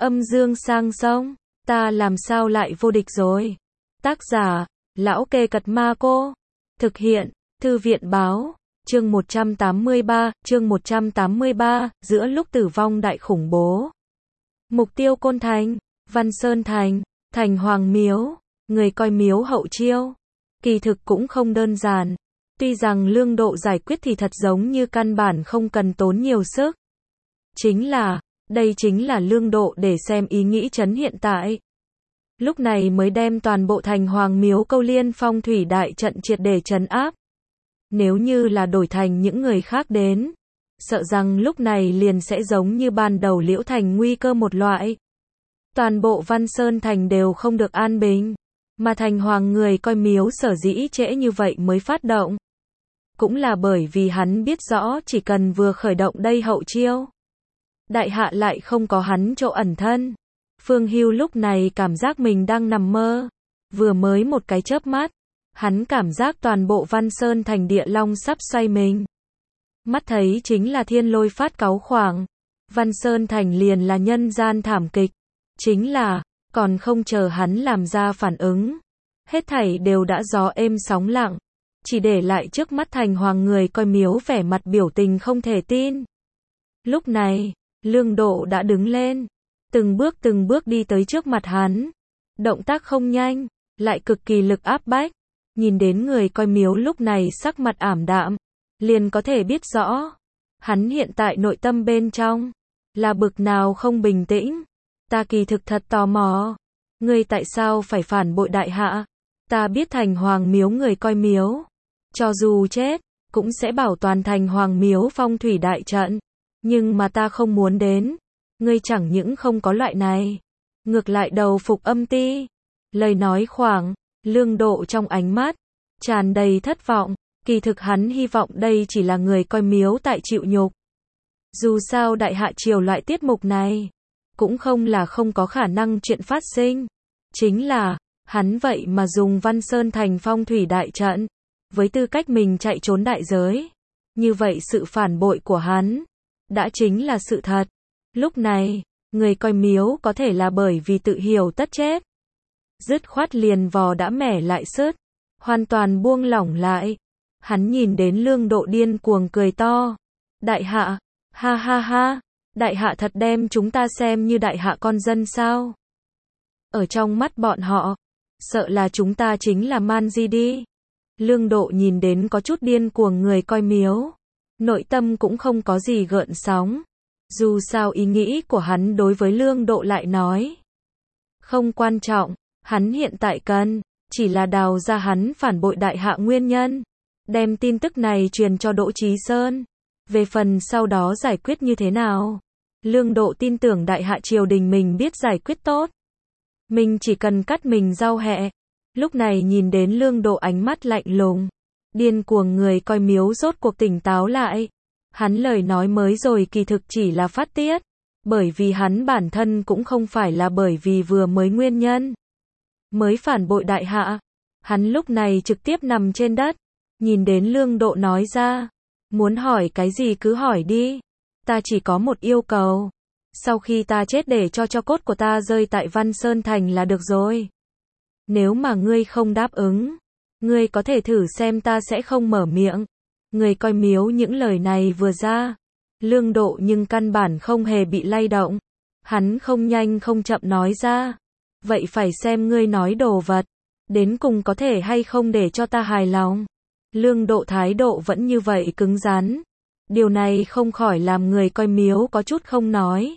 Âm dương sang sông, ta làm sao lại vô địch rồi. Tác giả, Lão Kê Cật Ma Cô. Thực hiện, Thư viện Báo. Chương 183, giữa lúc tử vong đại khủng bố. Mục tiêu Côn Thành, Văn Sơn Thành, Thành Hoàng Miếu, người coi miếu hậu chiêu. Kỳ thực cũng không đơn giản. Tuy rằng Lương Độ giải quyết thì thật giống như căn bản không cần tốn nhiều sức. Đây chính là Lương Độ để xem ý nghĩ trấn hiện tại. Lúc này mới đem toàn bộ Thành Hoàng Miếu Câu Liên phong thủy đại trận triệt để trấn áp. Nếu như là đổi thành những người khác đến, sợ rằng lúc này liền sẽ giống như ban đầu Liễu Thành nguy cơ một loại. Toàn bộ Văn Sơn Thành đều không được an bình, mà Thành Hoàng người coi miếu sở dĩ trễ như vậy mới phát động. Cũng là bởi vì hắn biết rõ chỉ cần vừa khởi động đây hậu chiêu, đại hạ lại không có hắn chỗ ẩn thân. Phương Hưu lúc này cảm giác mình đang nằm mơ. Vừa mới một cái chớp mắt, hắn cảm giác toàn bộ Văn Sơn Thành địa long sắp xoay mình. Mắt thấy chính là thiên lôi phát cáu khoảng. Văn Sơn Thành liền là nhân gian thảm kịch. Còn không chờ hắn làm ra phản ứng. Hết thảy đều đã gió êm sóng lặng. Chỉ để lại trước mắt Thành Hoàng người coi miếu vẻ mặt biểu tình không thể tin. Lúc này, Lương Độ đã đứng lên. Từng bước đi tới trước mặt hắn. Động tác không nhanh, lại cực kỳ lực áp bách. Nhìn đến người coi miếu lúc này sắc mặt ảm đạm, liền có thể biết rõ. Hắn hiện tại nội tâm bên trong, là bực nào không bình tĩnh. Ta kỳ thực thật tò mò. Ngươi tại sao phải phản bội đại hạ? Ta biết Thành Hoàng miếu người coi miếu. Cho dù chết, cũng sẽ bảo toàn Thành Hoàng miếu phong thủy đại trận. Nhưng mà ta không muốn đến. Ngươi chẳng những không có loại này, ngược lại đầu phục âm ti. Lời nói khoảng, Lương Độ trong ánh mắt tràn đầy thất vọng. Kỳ thực hắn hy vọng đây chỉ là người coi miếu tại chịu nhục. Dù sao đại hạ triều loại tiết mục này cũng không là không có khả năng chuyện phát sinh. Hắn vậy mà dùng Văn Sơn Thành phong thủy đại trận, với tư cách mình chạy trốn đại giới. Như vậy sự phản bội của hắn đã chính là sự thật. Lúc này, người coi miếu có thể là bởi vì tự hiểu tất chết. Dứt khoát liền vò đã mẻ lại sứt, hoàn toàn buông lỏng lại. Hắn nhìn đến Lương Độ điên cuồng cười to. Đại hạ, ha ha ha, đại hạ thật đem chúng ta xem như đại hạ con dân sao? Ở trong mắt bọn họ, sợ là chúng ta chính là man di đi. Lương Độ nhìn đến có chút điên cuồng người coi miếu, nội tâm cũng không có gì gợn sóng. Dù sao ý nghĩ của hắn đối với Lương Độ lại nói không quan trọng, hắn hiện tại cần chỉ là đào ra hắn phản bội đại hạ nguyên nhân, đem tin tức này truyền cho Đỗ Chí Sơn. Về phần sau đó giải quyết như thế nào, Lương Độ tin tưởng đại hạ triều đình mình biết giải quyết tốt. Mình chỉ cần cắt mình rau hẹ. Lúc này nhìn đến Lương Độ ánh mắt lạnh lùng, điên cuồng người coi miếu rốt cuộc tỉnh táo lại. Hắn lời nói mới rồi kỳ thực chỉ là phát tiết, bởi vì hắn bản thân cũng không phải là bởi vì vừa mới nguyên nhân mới phản bội đại hạ. Hắn lúc này trực tiếp nằm trên đất, nhìn đến Lương Độ nói ra, muốn hỏi cái gì cứ hỏi đi, ta chỉ có một yêu cầu, sau khi ta chết để cho cốt của ta rơi tại Văn Sơn Thành là được rồi. Nếu mà ngươi không đáp ứng, ngươi có thể thử xem ta sẽ không mở miệng. Người coi miếu những lời này vừa ra, Lương Độ nhưng căn bản không hề bị lay động. Hắn không nhanh không chậm nói ra, vậy phải xem ngươi nói đồ vật, đến cùng có thể hay không để cho ta hài lòng. Lương Độ thái độ vẫn như vậy cứng rắn. Điều này không khỏi làm người coi miếu có chút không nói.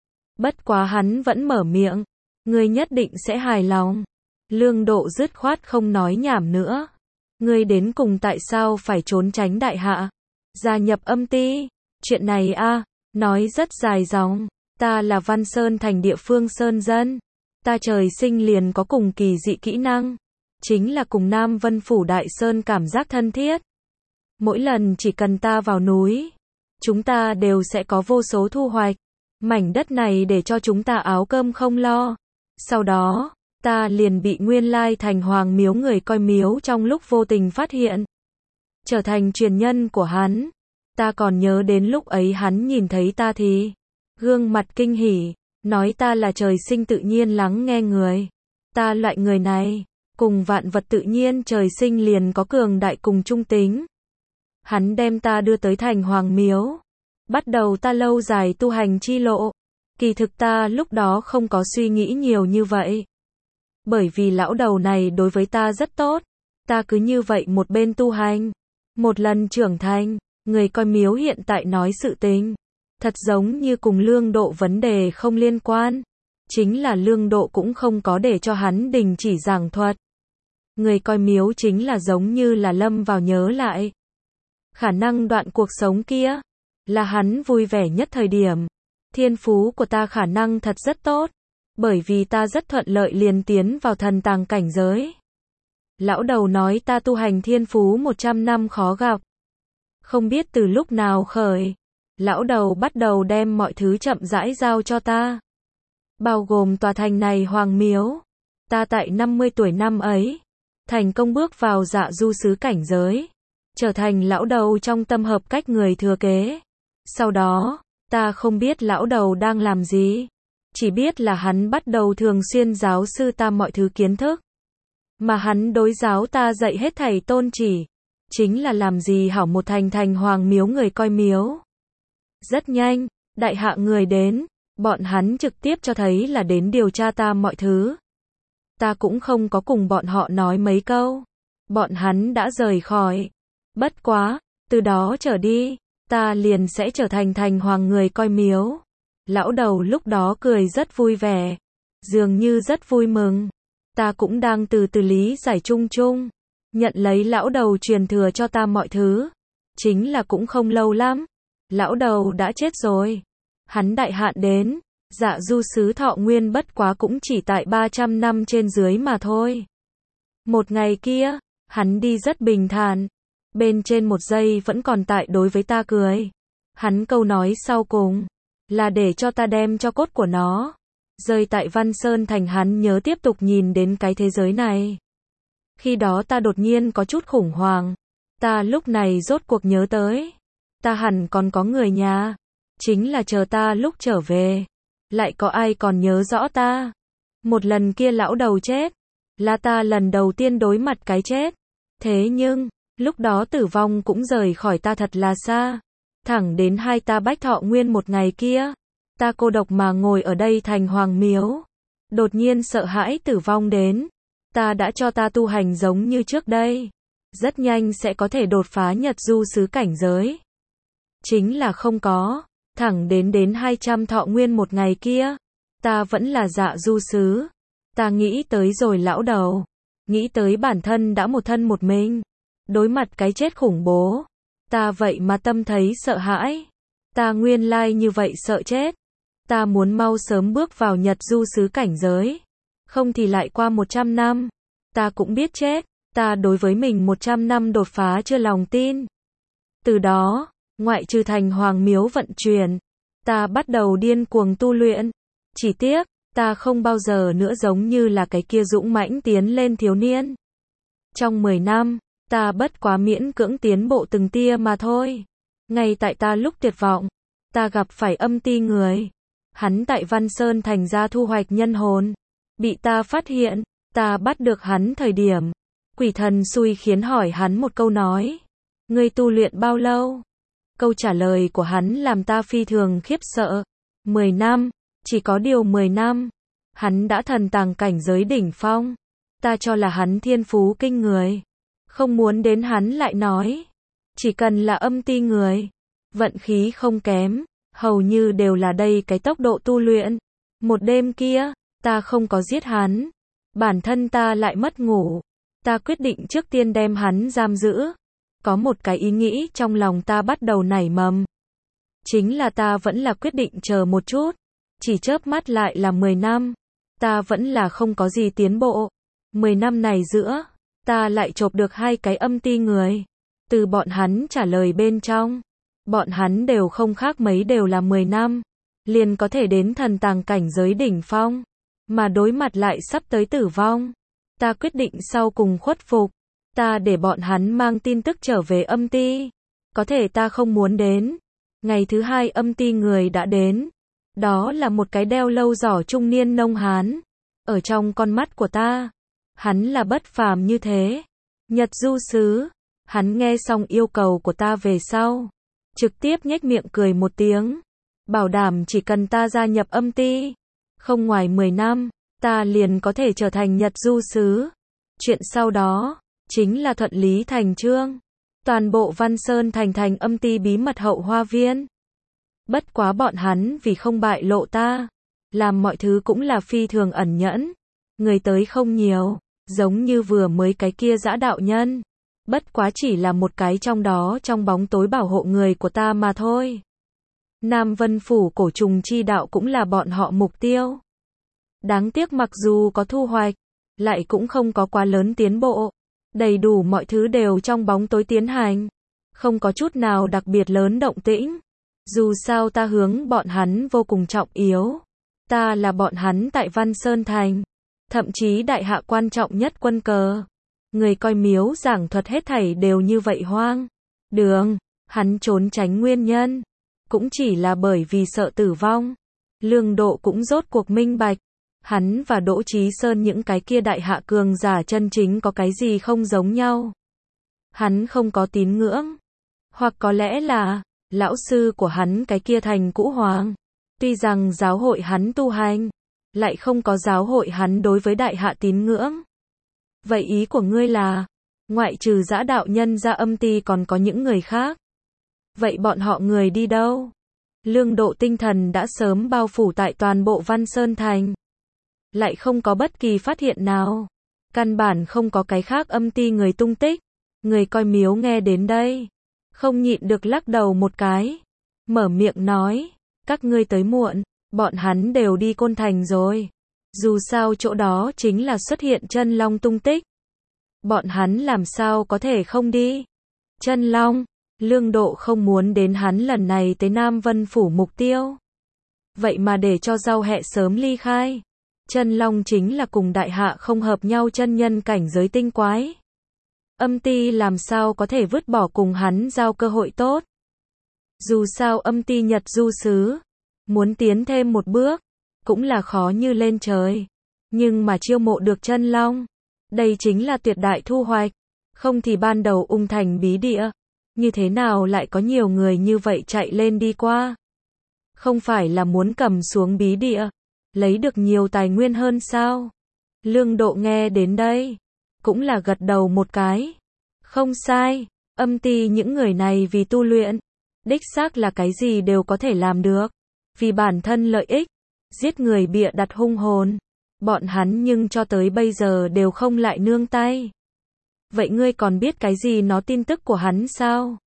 Bất quá hắn vẫn mở miệng, ngươi nhất định sẽ hài lòng. Lương Độ dứt khoát không nói nhảm nữa. Ngươi đến cùng tại sao phải trốn tránh đại hạ, gia nhập âm ti? Chuyện này nói rất dài dòng. Ta là Văn Sơn Thành địa phương sơn dân. Ta trời sinh liền có cùng kỳ dị kỹ năng. Chính là cùng Nam Vân Phủ Đại Sơn cảm giác thân thiết. Mỗi lần chỉ cần ta vào núi, chúng ta đều sẽ có vô số thu hoạch. Mảnh đất này để cho chúng ta áo cơm không lo. Sau đó, ta liền bị nguyên lai Thành Hoàng miếu người coi miếu trong lúc vô tình phát hiện, trở thành truyền nhân của hắn. Ta còn nhớ đến lúc ấy hắn nhìn thấy ta thì gương mặt kinh hỉ, nói ta là trời sinh tự nhiên lắng nghe người. Ta loại người này, cùng vạn vật tự nhiên trời sinh liền có cường đại cùng trung tính. Hắn đem ta đưa tới thành Hoàng Miếu, bắt đầu ta lâu dài tu hành chi lộ. Kỳ thực ta lúc đó không có suy nghĩ nhiều như vậy. Bởi vì lão đầu này đối với ta rất tốt, ta cứ như vậy một bên tu hành. Một lần trưởng thành, người coi miếu hiện tại nói sự tình, thật giống như cùng Lương Độ vấn đề không liên quan. Chính là Lương Độ cũng không có để cho hắn đình chỉ giảng thuật. Người coi miếu chính là giống như là lâm vào nhớ lại. Khả năng đoạn cuộc sống kia, là hắn vui vẻ nhất thời điểm. Thiên phú của ta khả năng thật rất tốt, bởi vì ta rất thuận lợi liền tiến vào thần tàng cảnh giới. Lão đầu nói ta tu hành thiên phú 100 năm khó gặp. Không biết từ lúc nào khởi, lão đầu bắt đầu đem mọi thứ chậm rãi giao cho ta. Bao gồm tòa thành này Hoàng Miếu. Ta tại 50 tuổi năm ấy, thành công bước vào Dạ Du Sứ cảnh giới, trở thành lão đầu trong tâm hợp cách người thừa kế. Sau đó, ta không biết lão đầu đang làm gì, chỉ biết là hắn bắt đầu thường xuyên giáo sư ta mọi thứ kiến thức. Mà hắn đối giáo ta dạy hết thảy tôn chỉ, chính là làm gì hảo một thành Hoàng Miếu người coi miếu. Rất nhanh, đại hạ người đến, bọn hắn trực tiếp cho thấy là đến điều tra ta mọi thứ. Ta cũng không có cùng bọn họ nói mấy câu. Bọn hắn đã rời khỏi. Bất quá, từ đó trở đi, ta liền sẽ trở thành thành hoàng người coi miếu. Lão đầu lúc đó cười rất vui vẻ, dường như rất vui mừng. Ta cũng đang từ từ lý giải chung chung, nhận lấy lão đầu truyền thừa cho ta mọi thứ. Chính là cũng không lâu lắm, lão đầu đã chết rồi. Hắn đại hạn đến, Dạ Du Sứ thọ nguyên bất quá cũng chỉ tại 300 năm trên dưới mà thôi. Một ngày kia, hắn đi rất bình thản, bên trên một giây vẫn còn tại đối với ta cười. Hắn câu nói sau cùng, là để cho ta đem cho cốt của nó, rơi tại Văn Sơn Thành. Hắn nhớ tiếp tục nhìn đến cái thế giới này. Khi đó ta đột nhiên có chút khủng hoảng, ta lúc này rốt cuộc nhớ tới, ta hẳn còn có người nhà, chính là chờ ta lúc trở về, lại có ai còn nhớ rõ ta. Một lần kia lão đầu chết, là ta lần đầu tiên đối mặt cái chết. Thế nhưng, lúc đó tử vong cũng rời khỏi ta thật là xa. Thẳng đến hai ta bách thọ nguyên một ngày kia, ta cô độc mà ngồi ở đây thành Hoàng Miếu. Đột nhiên sợ hãi tử vong đến. Ta đã cho ta tu hành giống như trước đây, rất nhanh sẽ có thể đột phá Nhật Du Sứ cảnh giới. Chính là không có. Thẳng đến 200 thọ nguyên một ngày kia, ta vẫn là Dạ Du Sứ. Ta nghĩ tới rồi lão đầu, nghĩ tới bản thân đã một thân một mình, đối mặt cái chết khủng bố. Ta vậy mà tâm thấy sợ hãi. Ta nguyên lai như vậy sợ chết. Ta muốn mau sớm bước vào Nhật Du Sứ cảnh giới. Không thì lại qua 100 năm, ta cũng biết chết. Ta đối với mình 100 năm đột phá chưa lòng tin. Từ đó, ngoại trừ thành Hoàng Miếu vận chuyển, ta bắt đầu điên cuồng tu luyện. Chỉ tiếc, ta không bao giờ nữa giống như là cái kia dũng mãnh tiến lên thiếu niên. Trong 10 năm, ta bất quá miễn cưỡng tiến bộ từng tia mà thôi. Ngay tại ta lúc tuyệt vọng, ta gặp phải Âm Ti người. Hắn tại Văn Sơn Thành ra thu hoạch nhân hồn. Bị ta phát hiện, ta bắt được hắn thời điểm. Quỷ thần xui khiến hỏi hắn một câu nói. Ngươi tu luyện bao lâu? Câu trả lời của hắn làm ta phi thường khiếp sợ. 10 năm, chỉ có điều 10 năm. Hắn đã thần tàng cảnh giới đỉnh phong. Ta cho là hắn thiên phú kinh người. Không muốn đến hắn lại nói. Chỉ cần là Âm Ti người, vận khí không kém, hầu như đều là đây cái tốc độ tu luyện. Một đêm kia, ta không có giết hắn. Bản thân ta lại mất ngủ. Ta quyết định trước tiên đem hắn giam giữ. Có một cái ý nghĩ trong lòng ta bắt đầu nảy mầm. Chính là ta vẫn là quyết định chờ một chút. Chỉ chớp mắt lại là 10 năm. Ta vẫn là không có gì tiến bộ. 10 năm này giữa, ta lại chộp được hai cái Âm Ti người. Từ bọn hắn trả lời bên trong, bọn hắn đều không khác mấy, đều là 10 năm, liền có thể đến thần tàng cảnh giới đỉnh phong. Mà đối mặt lại sắp tới tử vong. Ta quyết định sau cùng khuất phục. Ta để bọn hắn mang tin tức trở về Âm Ti. Có thể ta không muốn đến. Ngày thứ hai Âm Ti người đã đến. Đó là một cái đeo lâu giỏ trung niên nông hán. Ở trong con mắt của ta, hắn là bất phàm như thế. Nhật du sứ, hắn nghe xong yêu cầu của ta về sau, trực tiếp nhếch miệng cười một tiếng, bảo đảm chỉ cần ta gia nhập âm ty, không ngoài 10 năm, ta liền có thể trở thành Nhật du sứ. Chuyện sau đó, chính là thuận lý thành chương. Toàn bộ Văn Sơn thành âm ty bí mật hậu hoa viên. Bất quá bọn hắn vì không bại lộ ta, làm mọi thứ cũng là phi thường ẩn nhẫn. Người tới không nhiều, giống như vừa mới cái kia dã đạo nhân. Bất quá chỉ là một cái trong đó trong bóng tối bảo hộ người của ta mà thôi. Nam Vân Phủ cổ trùng chi đạo cũng là bọn họ mục tiêu. Đáng tiếc mặc dù có thu hoạch, lại cũng không có quá lớn tiến bộ. Đầy đủ mọi thứ đều trong bóng tối tiến hành. Không có chút nào đặc biệt lớn động tĩnh. Dù sao ta hướng bọn hắn vô cùng trọng yếu. Ta là bọn hắn tại Văn Sơn Thành. Thậm chí đại hạ quan trọng nhất quân cờ. Người coi miếu giảng thuật hết thảy đều như vậy hoang. Đường, hắn trốn tránh nguyên nhân. Cũng chỉ là bởi vì sợ tử vong. Lương Độ cũng rốt cuộc minh bạch. Hắn và Đỗ Chí Sơn những cái kia đại hạ cường giả chân chính có cái gì không giống nhau. Hắn không có tín ngưỡng. Hoặc có lẽ là, lão sư của hắn cái kia thành Cũ Hoàng. Tuy rằng giáo hội hắn tu hành, lại không có giáo hội hắn đối với đại hạ tín ngưỡng. Vậy ý của ngươi là, ngoại trừ dã đạo nhân ra âm ty còn có những người khác. Vậy bọn họ người đi đâu? Lương Độ tinh thần đã sớm bao phủ tại toàn bộ Văn Sơn Thành. Lại không có bất kỳ phát hiện nào. Căn bản không có cái khác âm ty người tung tích. Người coi miếu nghe đến đây, không nhịn được lắc đầu một cái. Mở miệng nói, các ngươi tới muộn, bọn hắn đều đi Côn Thành rồi. Dù sao chỗ đó chính là xuất hiện chân long tung tích. Bọn hắn làm sao có thể không đi? Chân long, Lương Độ không muốn đến hắn lần này tới Nam Vân Phủ mục tiêu. Vậy mà để cho Giao Hẹ sớm ly khai. Chân long chính là cùng đại hạ không hợp nhau chân nhân cảnh giới tinh quái. Âm ty làm sao có thể vứt bỏ cùng hắn giao cơ hội tốt. Dù sao âm ty Nhật du sứ, muốn tiến thêm một bước, cũng là khó như lên trời. Nhưng mà chiêu mộ được chân long, đây chính là tuyệt đại thu hoạch. Không thì ban đầu Ung Thành bí địa, như thế nào lại có nhiều người như vậy chạy lên đi qua. Không phải là muốn cầm xuống bí địa, lấy được nhiều tài nguyên hơn sao? Lương Độ nghe đến đây, cũng là gật đầu một cái. Không sai, âm ty những người này vì tu luyện, đích xác là cái gì đều có thể làm được. Vì bản thân lợi ích, giết người bịa đặt hung hồn. Bọn hắn nhưng cho tới bây giờ đều không lại nương tay. Vậy ngươi còn biết cái gì nó tin tức của hắn sao?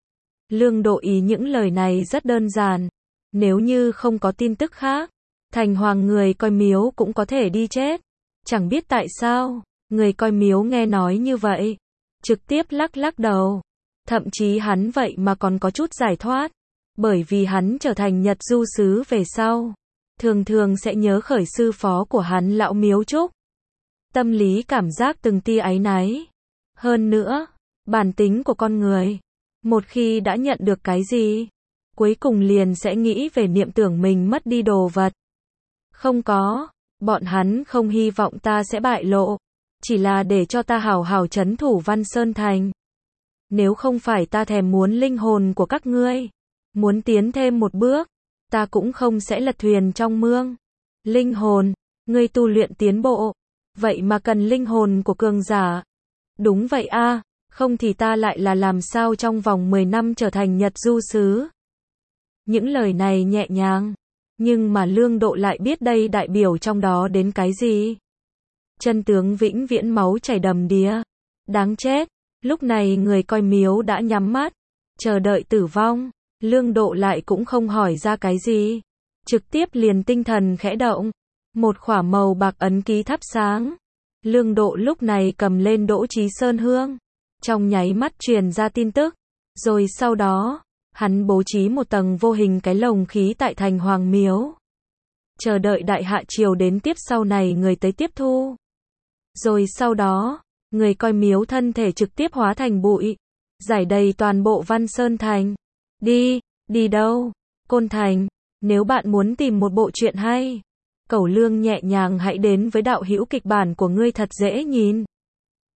Lương Độ ý những lời này rất đơn giản. Nếu như không có tin tức khác, Thành Hoàng người coi miếu cũng có thể đi chết. Chẳng biết tại sao, người coi miếu nghe nói như vậy, trực tiếp lắc đầu. Thậm chí hắn vậy mà còn có chút giải thoát. Bởi vì hắn trở thành Nhật du sứ về sau, thường sẽ nhớ khởi sư phó của hắn lão Miếu Trúc. Tâm lý cảm giác từng tia áy náy. Hơn nữa, bản tính của con người, một khi đã nhận được cái gì, cuối cùng liền sẽ nghĩ về niệm tưởng mình mất đi đồ vật. Không có, bọn hắn không hy vọng ta sẽ bại lộ, chỉ là để cho ta hảo hảo trấn thủ Văn Sơn Thành. Nếu không phải ta thèm muốn linh hồn của các ngươi, muốn tiến thêm một bước, ta cũng không sẽ lật thuyền trong mương. Linh hồn, ngươi tu luyện tiến bộ, vậy mà cần linh hồn của cường giả. Đúng vậy a, không thì ta lại là làm sao trong vòng 10 năm trở thành Nhật du sứ. Những lời này nhẹ nhàng, nhưng mà Lương Độ lại biết đây đại biểu trong đó đến cái gì. Chân tướng vĩnh viễn máu chảy đầm đìa. Đáng chết, lúc này người coi miếu đã nhắm mắt, chờ đợi tử vong. Lương Độ lại cũng không hỏi ra cái gì, trực tiếp liền tinh thần khẽ động, một khỏa màu bạc ấn ký thắp sáng. Lương Độ lúc này cầm lên Đỗ Chí Sơn hương, trong nháy mắt truyền ra tin tức, rồi sau đó, hắn bố trí một tầng vô hình cái lồng khí tại Thành Hoàng miếu, chờ đợi đại hạ triều đến tiếp sau này người tới tiếp thu. Rồi sau đó, người coi miếu thân thể trực tiếp hóa thành bụi, rải đầy toàn bộ Văn Sơn Thành. Đi đâu? Côn Thành. Nếu bạn muốn tìm một bộ truyện hay, cẩu lương nhẹ nhàng hãy đến với đạo hữu kịch bản của ngươi thật dễ nhìn.